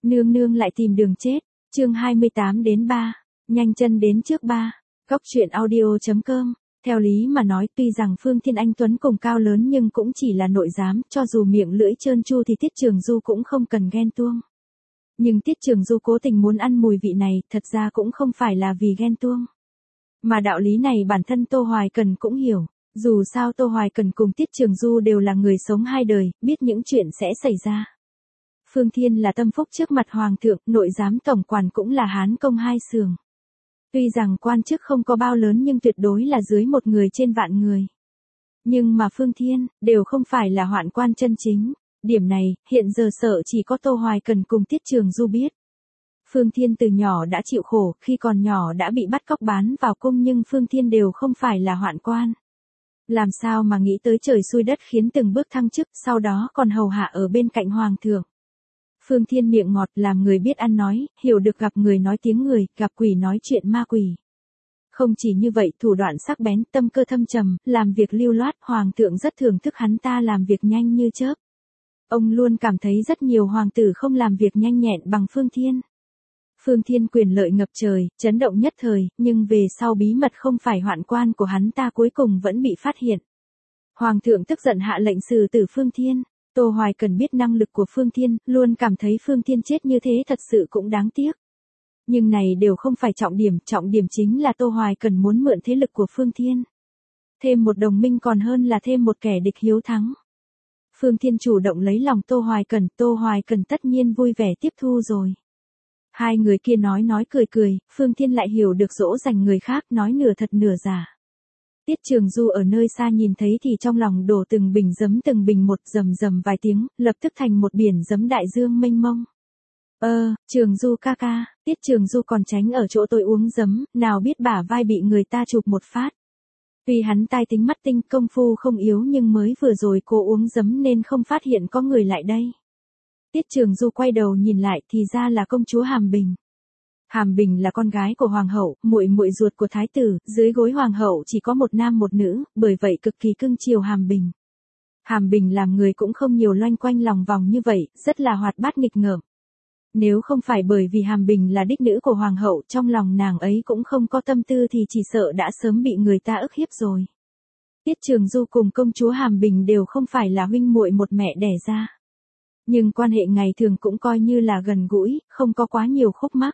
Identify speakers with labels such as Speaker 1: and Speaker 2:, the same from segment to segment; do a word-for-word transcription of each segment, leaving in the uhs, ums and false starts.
Speaker 1: Nương nương lại tìm đường chết. Chương hai mươi tám đến ba. Nhanh chân đến trước ba. Góc truyện audio chấm com. Theo lý mà nói, tuy rằng Phương Thiên Anh tuấn cùng cao lớn nhưng cũng chỉ là nội giám, cho dù miệng lưỡi trơn tru thì Tiết Trường Du cũng không cần ghen tuông. Nhưng Tiết Trường Du cố tình muốn ăn mùi vị này, thật ra cũng không phải là vì ghen tuông. Mà đạo lý này bản thân Tô Hoài Cần cũng hiểu. Dù sao Tô Hoài Cần cùng Tiết Trường Du đều là người sống hai đời, biết những chuyện sẽ xảy ra. Phương Thiên là tâm phúc trước mặt Hoàng thượng, nội giám tổng quản cũng là hán công hai sườn. Tuy rằng quan chức không có bao lớn nhưng tuyệt đối là dưới một người trên vạn người. Nhưng mà Phương Thiên, đều không phải là hoạn quan chân chính. Điểm này, hiện giờ sợ chỉ có Tô Hoài Cần cùng Tiết Trường Du biết. Phương Thiên từ nhỏ đã chịu khổ, khi còn nhỏ đã bị bắt cóc bán vào cung nhưng Phương Thiên đều không phải là hoạn quan. Làm sao mà nghĩ tới trời xui đất khiến từng bước thăng chức, sau đó còn hầu hạ ở bên cạnh Hoàng thượng. Phương Thiên miệng ngọt, làm người biết ăn nói, hiểu được gặp người nói tiếng người, gặp quỷ nói chuyện ma quỷ. Không chỉ như vậy, thủ đoạn sắc bén, tâm cơ thâm trầm, làm việc lưu loát, Hoàng thượng rất thưởng thức hắn ta làm việc nhanh như chớp. Ông luôn cảm thấy rất nhiều hoàng tử không làm việc nhanh nhẹn bằng Phương Thiên. Phương Thiên quyền lợi ngập trời, chấn động nhất thời, nhưng về sau bí mật không phải hoạn quan của hắn ta cuối cùng vẫn bị phát hiện. Hoàng thượng tức giận hạ lệnh xử tử Phương Thiên. Tô Hoài Cần biết năng lực của Phương Thiên, luôn cảm thấy Phương Thiên chết như thế thật sự cũng đáng tiếc. Nhưng này đều không phải trọng điểm, trọng điểm chính là Tô Hoài Cần muốn mượn thế lực của Phương Thiên. Thêm một đồng minh còn hơn là thêm một kẻ địch hiếu thắng. Phương Thiên chủ động lấy lòng Tô Hoài Cần, Tô Hoài Cần tất nhiên vui vẻ tiếp thu rồi. Hai người kia nói nói cười cười, Phương Thiên lại hiểu được dỗ dành người khác, nói nửa thật nửa giả. Tiết Trường Du ở nơi xa nhìn thấy thì trong lòng đổ từng bình giấm từng bình một, rầm rầm vài tiếng, lập tức thành một biển giấm đại dương mênh mông. Ơ, Trường Du ca ca, Tiết Trường Du còn tránh ở chỗ tôi uống giấm, nào biết bả vai bị người ta chụp một phát. Tuy hắn tai tính mắt tinh, công phu không yếu nhưng mới vừa rồi cô uống giấm nên không phát hiện có người lại đây. Tiết Trường Du quay đầu nhìn lại thì ra là công chúa Hàm Bình. Hàm Bình là con gái của hoàng hậu, muội muội ruột của thái tử, dưới gối hoàng hậu chỉ có một nam một nữ, bởi vậy cực kỳ cưng chiều Hàm Bình. Hàm Bình làm người cũng không nhiều loanh quanh lòng vòng như vậy, rất là hoạt bát nghịch ngợm. Nếu không phải bởi vì Hàm Bình là đích nữ của hoàng hậu, trong lòng nàng ấy cũng không có tâm tư thì chỉ sợ đã sớm bị người ta ức hiếp rồi. Tiết Trường Du cùng công chúa Hàm Bình đều không phải là huynh muội một mẹ đẻ ra. Nhưng quan hệ ngày thường cũng coi như là gần gũi, không có quá nhiều khúc mắc.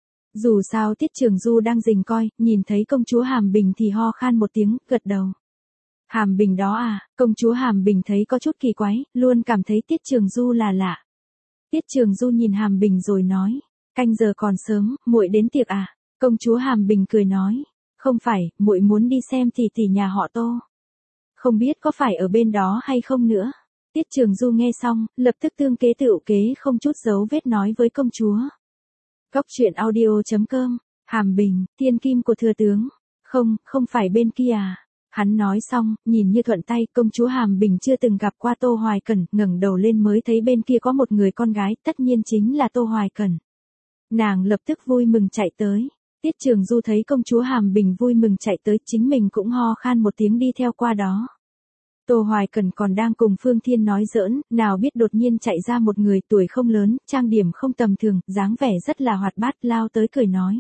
Speaker 1: Dù sao Tiết Trường Du đang rình coi, nhìn thấy công chúa Hàm Bình thì ho khan một tiếng, gật đầu. Hàm Bình đó à, công chúa Hàm Bình thấy có chút kỳ quái, luôn cảm thấy Tiết Trường Du là lạ. Tiết Trường Du nhìn Hàm Bình rồi nói, canh giờ còn sớm, muội đến tiệc à? Công chúa Hàm Bình cười nói, không phải, muội muốn đi xem tỷ tỷ nhà họ Tô. Không biết có phải ở bên đó hay không nữa. Tiết Trường Du nghe xong, lập tức tương kế tựu kế không chút giấu vết nói với công chúa. Góc truyện audio chấm com, Hàm Bình, thiên kim của thừa tướng. Không, không phải bên kia à. Hắn nói xong, nhìn như thuận tay, công chúa Hàm Bình chưa từng gặp qua Tô Hoài Cần, ngẩng đầu lên mới thấy bên kia có một người con gái, tất nhiên chính là Tô Hoài Cần. Nàng lập tức vui mừng chạy tới. Tiết Trường Du thấy công chúa Hàm Bình vui mừng chạy tới, chính mình cũng ho khan một tiếng đi theo qua đó. Tô Hoài Cần còn đang cùng Phương Thiên nói giỡn, nào biết đột nhiên chạy ra một người tuổi không lớn, trang điểm không tầm thường, dáng vẻ rất là hoạt bát, lao tới cười nói.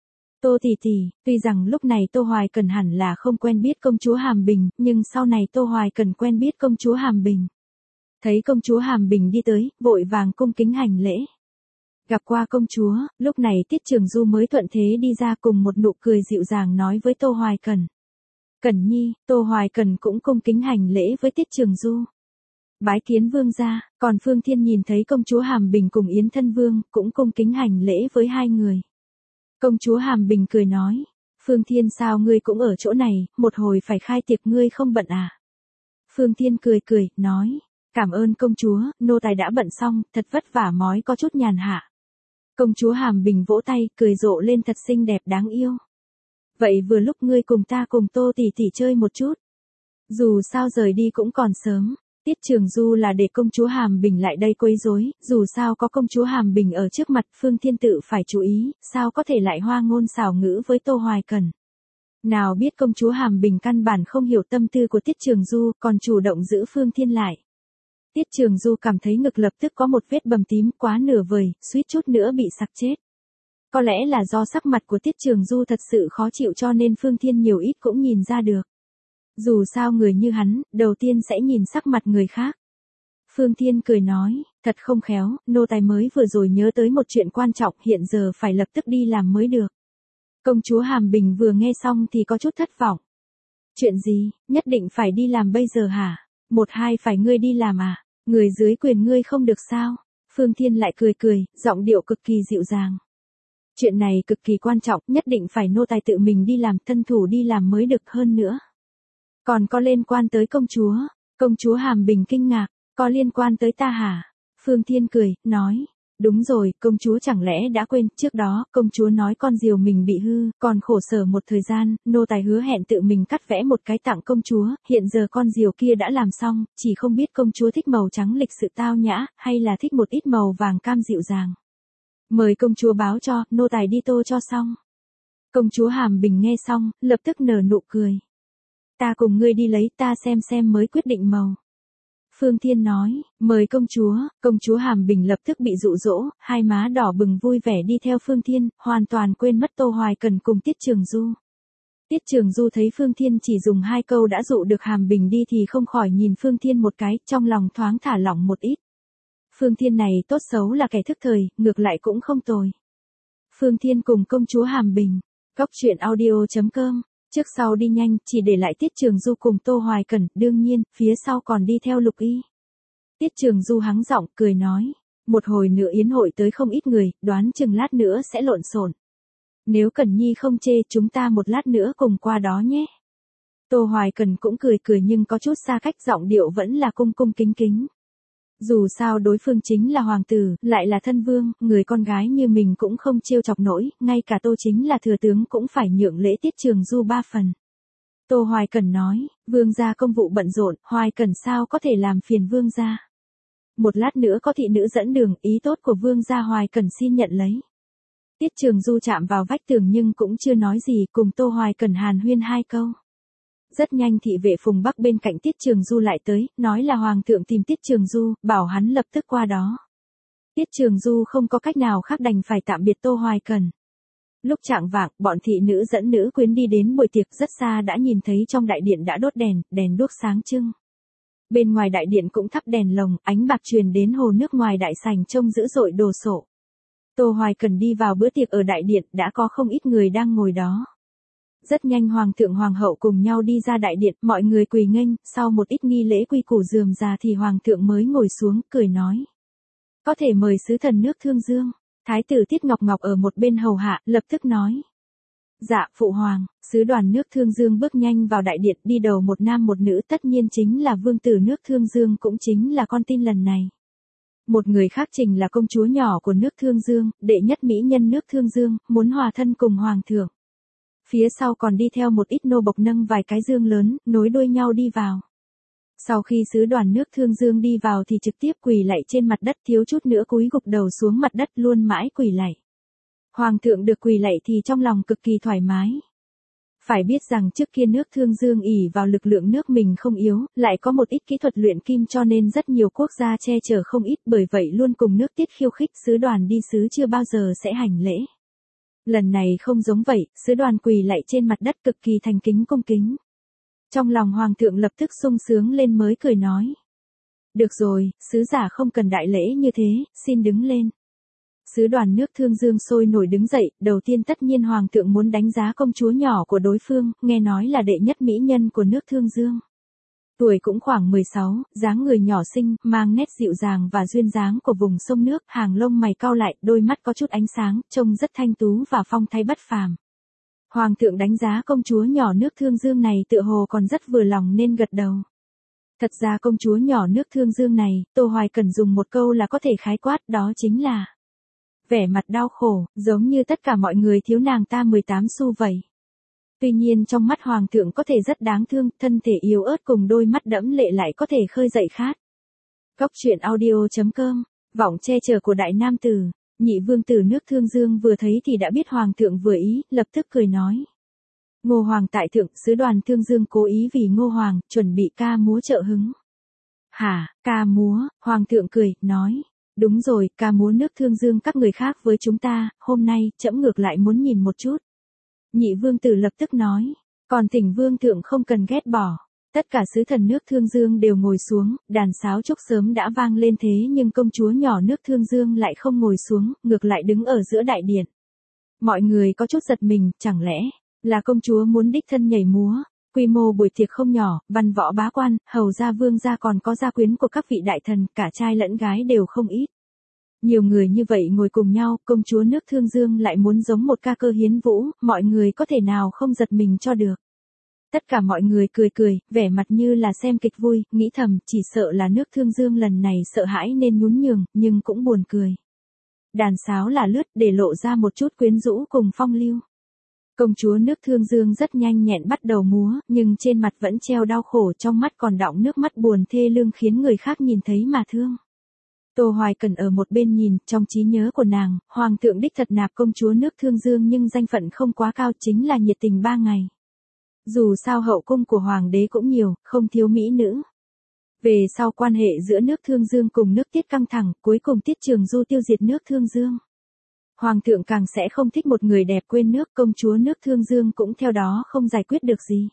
Speaker 1: Tô tỷ tỷ, tuy rằng lúc này Tô Hoài Cần hẳn là không quen biết công chúa Hàm Bình, nhưng sau này Tô Hoài Cần quen biết công chúa Hàm Bình. Thấy công chúa Hàm Bình đi tới, vội vàng cung kính hành lễ. Gặp qua công chúa, lúc này Tiết Trường Du mới thuận thế đi ra cùng một nụ cười dịu dàng nói với Tô Hoài Cần. Cần nhi, Tô Hoài Cần cũng cung kính hành lễ với Tiết Trường Du. Bái kiến vương gia, còn Phương Thiên nhìn thấy công chúa Hàm Bình cùng Yến Thân Vương, cũng cung kính hành lễ với hai người. Công chúa Hàm Bình cười nói, Phương Thiên sao ngươi cũng ở chỗ này, một hồi phải khai tiệc ngươi không bận à? Phương Thiên cười cười, nói, cảm ơn công chúa, nô tài đã bận xong, thật vất vả mói có chút nhàn hạ. Công chúa Hàm Bình vỗ tay, cười rộ lên thật xinh đẹp đáng yêu. Vậy vừa lúc ngươi cùng ta cùng Tô tỷ tỷ chơi một chút. Dù sao rời đi cũng còn sớm. Tiết Trường Du là để công chúa Hàm Bình lại đây quấy rối, dù sao có công chúa Hàm Bình ở trước mặt, Phương Thiên tự phải chú ý, sao có thể lại hoa ngôn xảo ngữ với Tô Hoài Cần. Nào biết công chúa Hàm Bình căn bản không hiểu tâm tư của Tiết Trường Du, còn chủ động giữ Phương Thiên lại. Tiết Trường Du cảm thấy ngực lập tức có một vết bầm tím quá nửa vời, suýt chút nữa bị sặc chết. Có lẽ là do sắc mặt của Tiết Trường Du thật sự khó chịu cho nên Phương Thiên nhiều ít cũng nhìn ra được. Dù sao người như hắn, đầu tiên sẽ nhìn sắc mặt người khác. Phương Thiên cười nói, thật không khéo, nô tài mới vừa rồi nhớ tới một chuyện quan trọng hiện giờ phải lập tức đi làm mới được. Công chúa Hàm Bình vừa nghe xong thì có chút thất vọng. Chuyện gì, nhất định phải đi làm bây giờ hả? Một hai phải ngươi đi làm à? Người dưới quyền ngươi không được sao? Phương Thiên lại cười cười, giọng điệu cực kỳ dịu dàng. Chuyện này cực kỳ quan trọng, nhất định phải nô tài tự mình đi làm, thân thủ đi làm mới được hơn nữa. Còn có liên quan tới công chúa? Công chúa Hàm Bình kinh ngạc, có liên quan tới ta hả? Phương Thiên cười, nói, đúng rồi, công chúa chẳng lẽ đã quên, trước đó, công chúa nói con diều mình bị hư, còn khổ sở một thời gian, nô tài hứa hẹn tự mình cắt vẽ một cái tặng công chúa, hiện giờ con diều kia đã làm xong, chỉ không biết công chúa thích màu trắng lịch sự tao nhã, hay là thích một ít màu vàng cam dịu dàng. Mời công chúa báo cho, nô tài đi tô cho xong. Công chúa Hàm Bình nghe xong, lập tức nở nụ cười. Ta cùng ngươi đi lấy, ta xem xem mới quyết định màu. Phương Thiên nói, mời công chúa, công chúa Hàm Bình lập tức bị dụ dỗ, hai má đỏ bừng vui vẻ đi theo Phương Thiên, hoàn toàn quên mất Tô Hoài Cần cùng Tiết Trường Du. Tiết Trường Du thấy Phương Thiên chỉ dùng hai câu đã dụ được Hàm Bình đi thì không khỏi nhìn Phương Thiên một cái, trong lòng thoáng thả lỏng một ít. Phương Thiên này tốt xấu là kẻ thức thời, ngược lại cũng không tồi. Phương Thiên cùng công chúa Hàm Bình, Cóc Truyện Audio chấm com. Trước sau đi nhanh, chỉ để lại Tiết Trường Du cùng Tô Hoài Cẩn, đương nhiên, phía sau còn đi theo Lục Y. Tiết Trường Du hắng giọng, cười nói, một hồi nữa yến hội tới không ít người, đoán chừng lát nữa sẽ lộn xộn. Nếu Cẩn Nhi không chê, chúng ta một lát nữa cùng qua đó nhé. Tô Hoài Cẩn cũng cười cười nhưng có chút xa cách, giọng điệu vẫn là cung cung kính kính. Dù sao đối phương chính là hoàng tử, lại là thân vương, người con gái như mình cũng không trêu chọc nổi, ngay cả Tô chính là thừa tướng cũng phải nhượng lễ Tiết Trường Du ba phần. Tô Hoài Cẩn nói, vương gia công vụ bận rộn, Hoài Cẩn sao có thể làm phiền vương gia. Một lát nữa có thị nữ dẫn đường, ý tốt của vương gia Hoài Cẩn xin nhận lấy. Tiết Trường Du chạm vào vách tường nhưng cũng chưa nói gì, cùng Tô Hoài Cẩn hàn huyên hai câu. Rất nhanh thị vệ Phùng Bắc bên cạnh Tiết Trường Du lại tới, nói là hoàng thượng tìm Tiết Trường Du, bảo hắn lập tức qua đó. Tiết Trường Du không có cách nào khác đành phải tạm biệt Tô Hoài Cẩn. Lúc chạng vạng, bọn thị nữ dẫn nữ quyến đi đến buổi tiệc, rất xa đã nhìn thấy trong đại điện đã đốt đèn, đèn đuốc sáng trưng. Bên ngoài đại điện cũng thắp đèn lồng, ánh bạc truyền đến hồ nước ngoài đại sảnh trông dữ dội đồ sộ. Tô Hoài Cẩn đi vào bữa tiệc ở đại điện, đã có không ít người đang ngồi đó. Rất nhanh hoàng thượng hoàng hậu cùng nhau đi ra đại điện, mọi người quỳ nghênh, sau một ít nghi lễ quy củ rườm rà thì hoàng thượng mới ngồi xuống, cười nói. Có thể mời sứ thần nước Thương Dương. Thái tử Tiết Ngọc Ngọc ở một bên hầu hạ, lập tức nói. Dạ, phụ hoàng, sứ đoàn nước Thương Dương bước nhanh vào đại điện, đi đầu một nam một nữ, tất nhiên chính là vương tử nước Thương Dương, cũng chính là con tin lần này. Một người khác chính là công chúa nhỏ của nước Thương Dương, đệ nhất mỹ nhân nước Thương Dương, muốn hòa thân cùng hoàng thượng. Phía sau còn đi theo một ít nô bộc nâng vài cái dương lớn, nối đuôi nhau đi vào. Sau khi sứ đoàn nước Thương Dương đi vào thì trực tiếp quỳ lạy trên mặt đất, thiếu chút nữa cúi gục đầu xuống mặt đất, luôn mãi quỳ lạy. Hoàng thượng được quỳ lạy thì trong lòng cực kỳ thoải mái. Phải biết rằng trước kia nước Thương Dương ỷ vào lực lượng nước mình không yếu, lại có một ít kỹ thuật luyện kim cho nên rất nhiều quốc gia che chở không ít, bởi vậy luôn cùng nước Tiết khiêu khích, sứ đoàn đi sứ chưa bao giờ sẽ hành lễ. Lần này không giống vậy, sứ đoàn quỳ lạy trên mặt đất cực kỳ thành kính cung kính. Trong lòng hoàng thượng lập tức sung sướng lên mới cười nói. Được rồi, sứ giả không cần đại lễ như thế, xin đứng lên. Sứ đoàn nước Thương Dương sôi nổi đứng dậy, đầu tiên tất nhiên hoàng thượng muốn đánh giá công chúa nhỏ của đối phương, nghe nói là đệ nhất mỹ nhân của nước Thương Dương. Tuổi cũng khoảng mười sáu, dáng người nhỏ xinh, mang nét dịu dàng và duyên dáng của vùng sông nước, hàng lông mày cau lại, đôi mắt có chút ánh sáng, trông rất thanh tú và phong thái bất phàm. Hoàng thượng đánh giá công chúa nhỏ nước Thương Dương này tựa hồ còn rất vừa lòng nên gật đầu. Thật ra công chúa nhỏ nước Thương Dương này, Tô Hoài Cẩn dùng một câu là có thể khái quát, đó chính là vẻ mặt đau khổ, giống như tất cả mọi người thiếu nàng ta mười tám xu vậy. Tuy nhiên trong mắt hoàng thượng có thể rất đáng thương, thân thể yếu ớt cùng đôi mắt đẫm lệ lại có thể khơi dậy khát. Cóc Truyện Audio chấm com, vọng che chở của đại nam tử, nhị vương tử nước Thương Dương vừa thấy thì đã biết hoàng thượng vừa ý, lập tức cười nói. Ngô hoàng tại thượng, sứ đoàn Thương Dương cố ý vì Ngô hoàng, chuẩn bị ca múa trợ hứng. Hả, ca múa, hoàng thượng cười, nói. Đúng rồi, ca múa nước Thương Dương các người khác với chúng ta, hôm nay, trẫm ngược lại muốn nhìn một chút. Nhị vương tử lập tức nói, còn thỉnh vương thượng không cần ghét bỏ. Tất cả sứ thần nước Thương Dương đều ngồi xuống, đàn sáo trúc sớm đã vang lên thế nhưng công chúa nhỏ nước Thương Dương lại không ngồi xuống, ngược lại đứng ở giữa đại điện. Mọi người có chút giật mình, chẳng lẽ là công chúa muốn đích thân nhảy múa? Quy mô buổi tiệc không nhỏ, văn võ bá quan, hầu gia vương gia còn có gia quyến của các vị đại thần, cả trai lẫn gái đều không ít. Nhiều người như vậy ngồi cùng nhau, công chúa nước Thương Dương lại muốn giống một ca cơ hiến vũ, mọi người có thể nào không giật mình cho được. Tất cả mọi người cười cười, vẻ mặt như là xem kịch vui, nghĩ thầm, chỉ sợ là nước Thương Dương lần này sợ hãi nên nhún nhường, nhưng cũng buồn cười. Đàn sáo là lướt để lộ ra một chút quyến rũ cùng phong lưu. Công chúa nước Thương Dương rất nhanh nhẹn bắt đầu múa, nhưng trên mặt vẫn treo đau khổ, trong mắt còn đọng nước mắt buồn thê lương khiến người khác nhìn thấy mà thương. Tô Hoài Cần ở một bên nhìn, trong trí nhớ của nàng, hoàng thượng đích thật nạp công chúa nước Thương Dương nhưng danh phận không quá cao, chính là nhiệt tình ba ngày. Dù sao hậu cung của hoàng đế cũng nhiều, không thiếu mỹ nữ. Về sau quan hệ giữa nước Thương Dương cùng nước Tiết căng thẳng, cuối cùng Tiết Trường Du tiêu diệt nước Thương Dương. Hoàng thượng càng sẽ không thích một người đẹp quên nước, công chúa nước Thương Dương cũng theo đó không giải quyết được gì.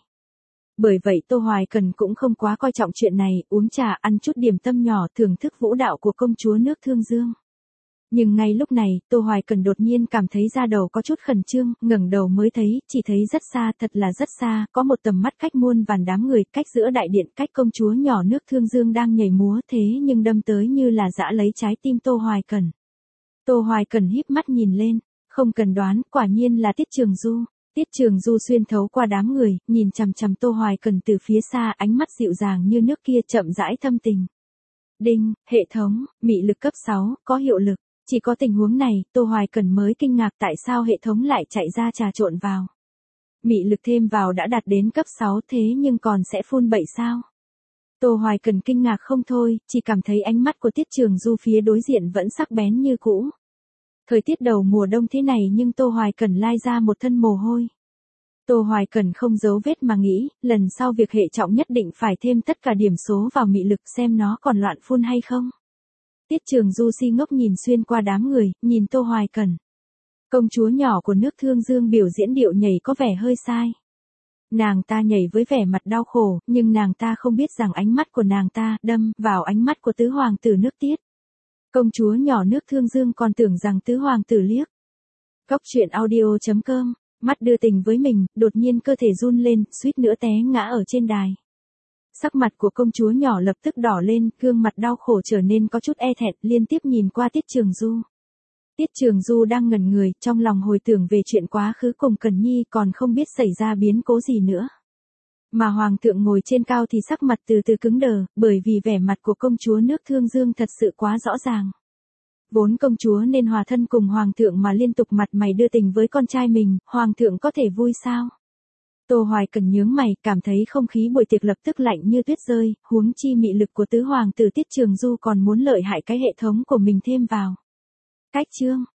Speaker 1: Bởi vậy Tô Hoài Cần cũng không quá coi trọng chuyện này, uống trà ăn chút điểm tâm nhỏ thưởng thức vũ đạo của công chúa nước Thương Dương. Nhưng ngay lúc này, Tô Hoài Cần đột nhiên cảm thấy da đầu có chút khẩn trương, ngẩng đầu mới thấy, chỉ thấy rất xa, thật là rất xa, có một tầm mắt cách muôn vàn đám người, cách giữa đại điện, cách công chúa nhỏ nước Thương Dương đang nhảy múa thế nhưng đâm tới như là dã lấy trái tim Tô Hoài Cần. Tô Hoài Cần híp mắt nhìn lên, không cần đoán, quả nhiên là Tiết Trường Du. Tiết Trường Du xuyên thấu qua đám người, nhìn chằm chằm Tô Hoài Cần từ phía xa, ánh mắt dịu dàng như nước kia chậm rãi thâm tình. Đinh, hệ thống, mị lực cấp sáu, có hiệu lực. Chỉ có tình huống này, Tô Hoài Cần mới kinh ngạc tại sao hệ thống lại chạy ra trà trộn vào. Mị lực thêm vào đã đạt đến cấp sáu thế nhưng còn sẽ phun bậy sao? Tô Hoài Cần kinh ngạc không thôi, chỉ cảm thấy ánh mắt của Tiết Trường Du phía đối diện vẫn sắc bén như cũ. Thời tiết đầu mùa đông thế này nhưng Tô Hoài Cần lai ra một thân mồ hôi. Tô Hoài Cần không giấu vết mà nghĩ, lần sau việc hệ trọng nhất định phải thêm tất cả điểm số vào mị lực xem nó còn loạn phun hay không. Tiết Trường Du si ngốc nhìn xuyên qua đám người, nhìn Tô Hoài Cần. Công chúa nhỏ của nước Thương Dương biểu diễn điệu nhảy có vẻ hơi sai. Nàng ta nhảy với vẻ mặt đau khổ, nhưng nàng ta không biết rằng ánh mắt của nàng ta đâm vào ánh mắt của tứ hoàng tử nước Tiết. Công chúa nhỏ nước Thương Dương còn tưởng rằng tứ hoàng tử liếc. Góc truyện audio chấm com, mắt đưa tình với mình, đột nhiên cơ thể run lên, suýt nữa té ngã ở trên đài. Sắc mặt của công chúa nhỏ lập tức đỏ lên, gương mặt đau khổ trở nên có chút e thẹn, liên tiếp nhìn qua Tiết Trường Du. Tiết Trường Du đang ngẩn người, trong lòng hồi tưởng về chuyện quá khứ cùng Cần Nhi còn không biết xảy ra biến cố gì nữa. Mà hoàng thượng ngồi trên cao thì sắc mặt từ từ cứng đờ, bởi vì vẻ mặt của công chúa nước Thương Dương thật sự quá rõ ràng. Vốn công chúa nên hòa thân cùng hoàng thượng mà liên tục mặt mày đưa tình với con trai mình, hoàng thượng có thể vui sao? Tô Hoài Cần nhướng mày, cảm thấy không khí buổi tiệc lập tức lạnh như tuyết rơi, huống chi mị lực của tứ hoàng tử Tiết Trường Du còn muốn lợi hại cái hệ thống của mình thêm vào. Cách chương